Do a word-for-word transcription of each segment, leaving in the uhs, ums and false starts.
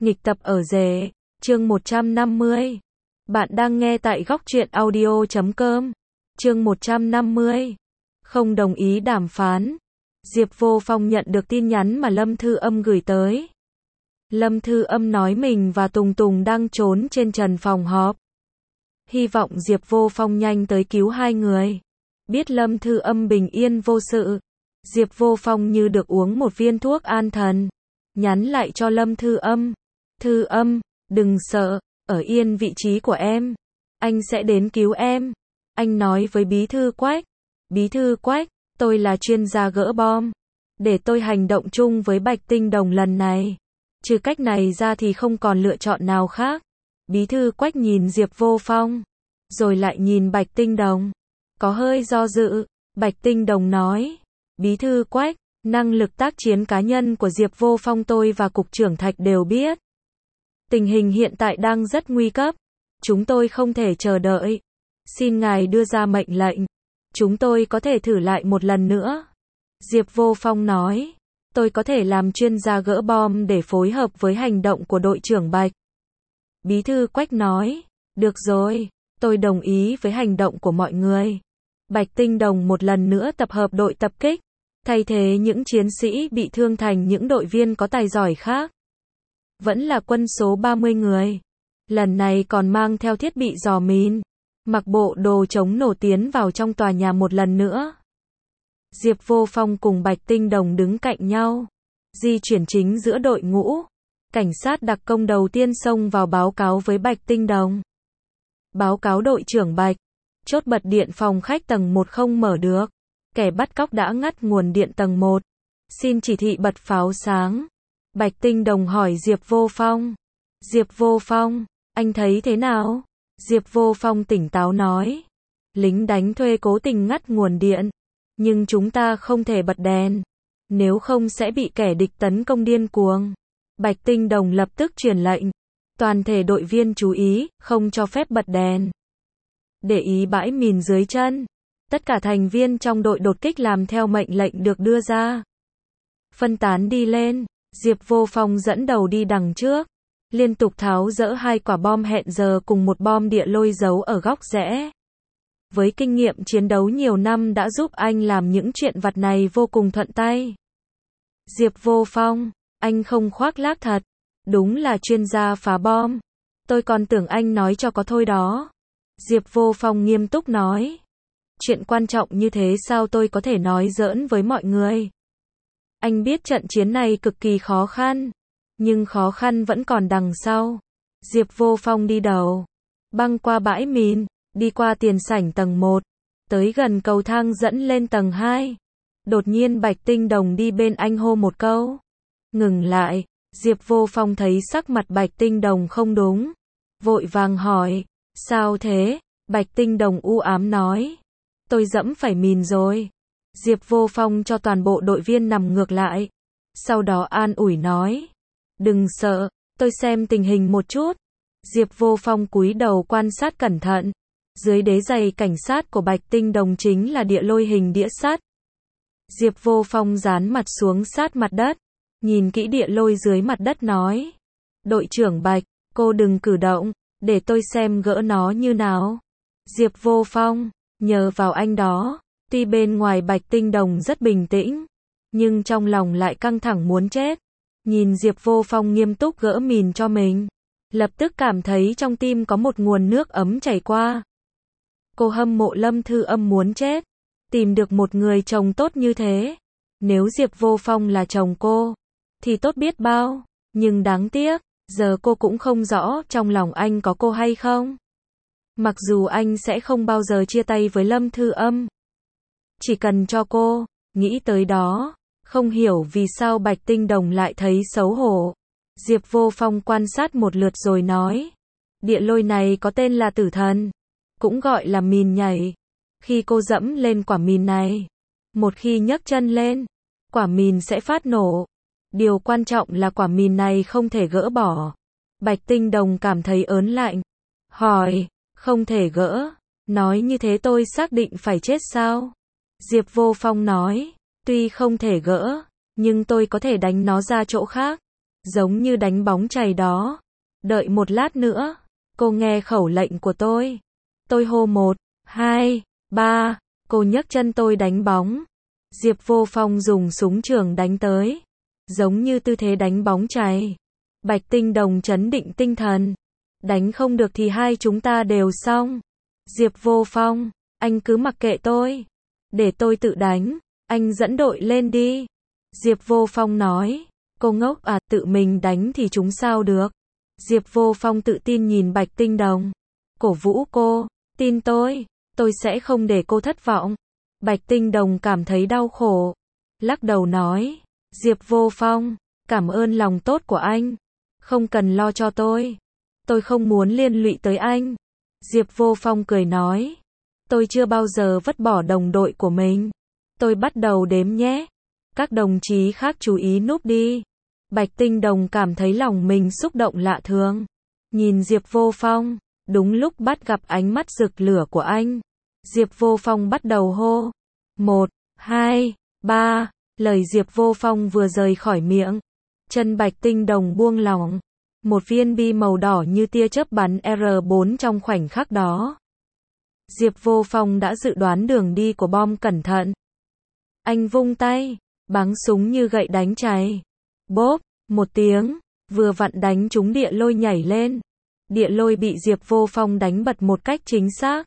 Nghịch tập ở rể, chương một trăm năm mươi. Bạn đang nghe tại góc truyện audio chấm com. Chương một trăm năm mươi. Không đồng ý đàm phán. Diệp Vô Phong nhận được tin nhắn mà Lâm Thư Âm gửi tới. Lâm Thư Âm nói mình và Tùng Tùng đang trốn trên trần phòng họp. Hy vọng Diệp Vô Phong nhanh tới cứu hai người. Biết Lâm Thư Âm bình yên vô sự, Diệp Vô Phong như được uống một viên thuốc an thần. Nhắn lại cho Lâm Thư Âm. Thư Âm, đừng sợ, ở yên vị trí của em. Anh sẽ đến cứu em. Anh nói với Bí thư Quách. Bí thư Quách, tôi là chuyên gia gỡ bom. Để tôi hành động chung với Bạch Tinh Đồng lần này. Trừ cách này ra thì không còn lựa chọn nào khác. Bí thư Quách nhìn Diệp Vô Phong, rồi lại nhìn Bạch Tinh Đồng. Có hơi do dự, Bạch Tinh Đồng nói. Bí thư Quách, năng lực tác chiến cá nhân của Diệp Vô Phong tôi và Cục trưởng Thạch đều biết. Tình hình hiện tại đang rất nguy cấp. Chúng tôi không thể chờ đợi. Xin ngài đưa ra mệnh lệnh. Chúng tôi có thể thử lại một lần nữa. Diệp Vô Phong nói. Tôi có thể làm chuyên gia gỡ bom để phối hợp với hành động của đội trưởng Bạch. Bí thư Quách nói. Được rồi, tôi đồng ý với hành động của mọi người. Bạch Tinh Đồng một lần nữa tập hợp đội tập kích, thay thế những chiến sĩ bị thương thành những đội viên có tài giỏi khác. Vẫn là quân số ba mươi người. Lần này còn mang theo thiết bị dò mìn, mặc bộ đồ chống nổ tiến vào trong tòa nhà một lần nữa. Diệp Vô Phong cùng Bạch Tinh Đồng đứng cạnh nhau, di chuyển chính giữa đội ngũ. Cảnh sát đặc công đầu tiên xông vào báo cáo với Bạch Tinh Đồng. Báo cáo đội trưởng Bạch, chốt bật điện phòng khách tầng một không mở được. Kẻ bắt cóc đã ngắt nguồn điện tầng một. Xin chỉ thị bật pháo sáng. Bạch Tinh Đồng hỏi Diệp Vô Phong. Diệp Vô Phong, anh thấy thế nào? Diệp Vô Phong tỉnh táo nói. Lính đánh thuê cố tình ngắt nguồn điện. Nhưng chúng ta không thể bật đèn. Nếu không sẽ bị kẻ địch tấn công điên cuồng. Bạch Tinh Đồng lập tức truyền lệnh. Toàn thể đội viên chú ý, không cho phép bật đèn. Để ý bãi mìn dưới chân. Tất cả thành viên trong đội đột kích làm theo mệnh lệnh được đưa ra. Phân tán đi lên. Diệp Vô Phong dẫn đầu đi đằng trước. Liên tục tháo dỡ hai quả bom hẹn giờ cùng một bom địa lôi giấu ở góc rẽ. Với kinh nghiệm chiến đấu nhiều năm đã giúp anh làm những chuyện vặt này vô cùng thuận tay. Diệp Vô Phong, anh không khoác lác thật. Đúng là chuyên gia phá bom. Tôi còn tưởng anh nói cho có thôi đó. Diệp Vô Phong nghiêm túc nói. Chuyện quan trọng như thế sao tôi có thể nói giỡn với mọi người. Anh biết trận chiến này cực kỳ khó khăn. Nhưng khó khăn vẫn còn đằng sau. Diệp Vô Phong đi đầu. Băng qua bãi mìn. Đi qua tiền sảnh tầng một. Tới gần cầu thang dẫn lên tầng hai. Đột nhiên Bạch Tinh Đồng đi bên anh hô một câu. Ngừng lại. Diệp Vô Phong thấy sắc mặt Bạch Tinh Đồng không đúng. Vội vàng hỏi. Sao thế? Bạch Tinh Đồng u ám nói. Tôi dẫm phải mìn rồi. Diệp Vô Phong cho toàn bộ đội viên nằm ngược lại. Sau đó an ủi nói. Đừng sợ, tôi xem tình hình một chút. Diệp Vô Phong cúi đầu quan sát cẩn thận. Dưới đế giày cảnh sát của Bạch Tinh Đồng chính là địa lôi hình đĩa sắt. Diệp Vô Phong dán mặt xuống sát mặt đất. Nhìn kỹ địa lôi dưới mặt đất nói. Đội trưởng Bạch, cô đừng cử động, để tôi xem gỡ nó như nào. Diệp Vô Phong, nhờ vào anh đó. Tuy bên ngoài Bạch Tinh Đồng rất bình tĩnh, nhưng trong lòng lại căng thẳng muốn chết. Nhìn Diệp Vô Phong nghiêm túc gỡ mìn cho mình, lập tức cảm thấy trong tim có một nguồn nước ấm chảy qua. Cô hâm mộ Lâm Thư Âm muốn chết. Tìm được một người chồng tốt như thế. Nếu Diệp Vô Phong là chồng cô, thì tốt biết bao. Nhưng đáng tiếc, giờ cô cũng không rõ trong lòng anh có cô hay không. Mặc dù anh sẽ không bao giờ chia tay với Lâm Thư Âm. Chỉ cần cho cô, nghĩ tới đó. Không hiểu vì sao Bạch Tinh Đồng lại thấy xấu hổ. Diệp Vô Phong quan sát một lượt rồi nói. Địa lôi này có tên là tử thần. Cũng gọi là mìn nhảy. Khi cô dẫm lên quả mìn này, một khi nhấc chân lên, quả mìn sẽ phát nổ. Điều quan trọng là quả mìn này không thể gỡ bỏ. Bạch Tinh Đồng cảm thấy ớn lạnh. Hỏi, không thể gỡ. Nói như thế tôi xác định phải chết sao? Diệp Vô Phong nói. Tuy không thể gỡ, nhưng tôi có thể đánh nó ra chỗ khác. Giống như đánh bóng chày đó. Đợi một lát nữa. Cô nghe khẩu lệnh của tôi. Tôi hô một, hai, ba. Cô nhấc chân tôi đánh bóng. Diệp Vô Phong dùng súng trường đánh tới. Giống như tư thế đánh bóng chày. Bạch Tinh Đồng trấn định tinh thần. Đánh không được thì hai chúng ta đều xong. Diệp Vô Phong, anh cứ mặc kệ tôi. Để tôi tự đánh. Anh dẫn đội lên đi. Diệp Vô Phong nói. Cô ngốc à, tự mình đánh thì chúng sao được. Diệp Vô Phong tự tin nhìn Bạch Tinh Đồng. Cổ vũ cô. Tin tôi. Tôi sẽ không để cô thất vọng. Bạch Tinh Đồng cảm thấy đau khổ. Lắc đầu nói. Diệp Vô Phong, cảm ơn lòng tốt của anh. Không cần lo cho tôi. Tôi không muốn liên lụy tới anh. Diệp Vô Phong cười nói. Tôi chưa bao giờ vứt bỏ đồng đội của mình. Tôi bắt đầu đếm nhé. Các đồng chí khác chú ý núp đi. Bạch Tinh Đồng cảm thấy lòng mình xúc động lạ thường. Nhìn Diệp Vô Phong, đúng lúc bắt gặp ánh mắt rực lửa của anh. Diệp Vô Phong bắt đầu hô. Một, hai, ba. Lời Diệp Vô Phong vừa rời khỏi miệng. Chân Bạch Tinh Đồng buông lỏng. Một viên bi màu đỏ như tia chớp bắn R bốn trong khoảnh khắc đó. Diệp Vô Phong đã dự đoán đường đi của bom cẩn thận. Anh vung tay, bắn súng như gậy đánh chày. Bốp, một tiếng, vừa vặn đánh trúng địa lôi nhảy lên. Địa lôi bị Diệp Vô Phong đánh bật một cách chính xác.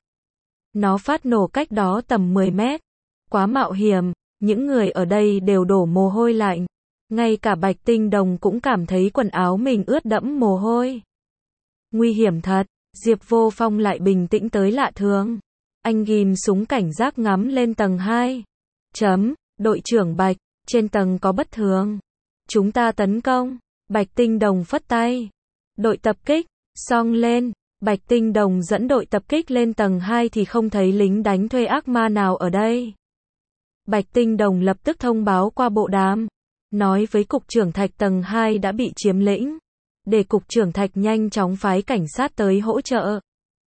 Nó phát nổ cách đó tầm mười mét. Quá mạo hiểm, những người ở đây đều đổ mồ hôi lạnh. Ngay cả Bạch Tinh Đồng cũng cảm thấy quần áo mình ướt đẫm mồ hôi. Nguy hiểm thật, Diệp Vô Phong lại bình tĩnh tới lạ thường. Anh ghim súng cảnh giác ngắm lên tầng hai. Chấm, đội trưởng Bạch, trên tầng có bất thường. Chúng ta tấn công. Bạch Tinh Đồng phất tay. Đội tập kích, xong lên. Bạch Tinh Đồng dẫn đội tập kích lên tầng hai thì không thấy lính đánh thuê ác ma nào ở đây. Bạch Tinh Đồng lập tức thông báo qua bộ đàm. Nói với cục trưởng Thạch tầng hai đã bị chiếm lĩnh. Để cục trưởng Thạch nhanh chóng phái cảnh sát tới hỗ trợ.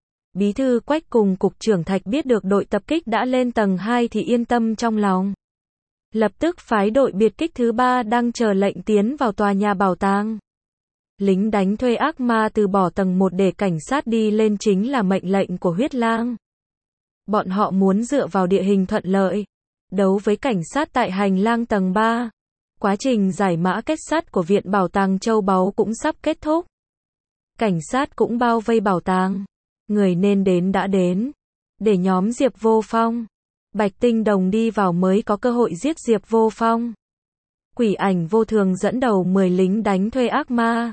Bí thư Quách cùng cục trưởng Thạch biết được đội tập kích đã lên tầng hai thì yên tâm trong lòng. Lập tức phái đội biệt kích thứ ba đang chờ lệnh tiến vào tòa nhà bảo tàng. Lính đánh thuê ác ma từ bỏ tầng một để cảnh sát đi lên chính là mệnh lệnh của Huyết Lang. Bọn họ muốn dựa vào địa hình thuận lợi, đấu với cảnh sát tại hành lang tầng ba. Quá trình giải mã kết sắt của Viện Bảo tàng Châu Báu cũng sắp kết thúc. Cảnh sát cũng bao vây bảo tàng. Người nên đến đã đến. Để nhóm Diệp Vô Phong, Bạch Tinh Đồng đi vào mới có cơ hội giết Diệp Vô Phong. Quỷ Ảnh Vô Thường dẫn đầu mười lính đánh thuê ác ma.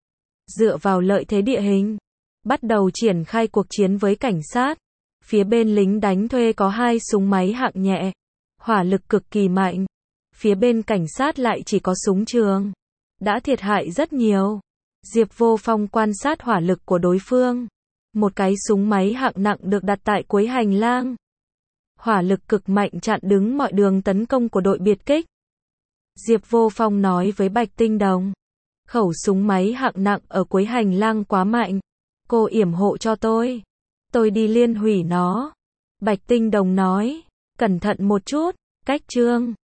Dựa vào lợi thế địa hình, bắt đầu triển khai cuộc chiến với cảnh sát. Phía bên lính đánh thuê có hai súng máy hạng nhẹ, hỏa lực cực kỳ mạnh. Phía bên cảnh sát lại chỉ có súng trường. Đã thiệt hại rất nhiều. Diệp Vô Phong quan sát hỏa lực của đối phương. Một cái súng máy hạng nặng được đặt tại cuối hành lang. Hỏa lực cực mạnh chặn đứng mọi đường tấn công của đội biệt kích. Diệp Vô Phong nói với Bạch Tinh Đồng. Khẩu súng máy hạng nặng ở cuối hành lang quá mạnh. Cô yểm hộ cho tôi. Tôi đi liên hủy nó. Bạch Tinh Đồng nói. Cẩn thận một chút. Cách trương.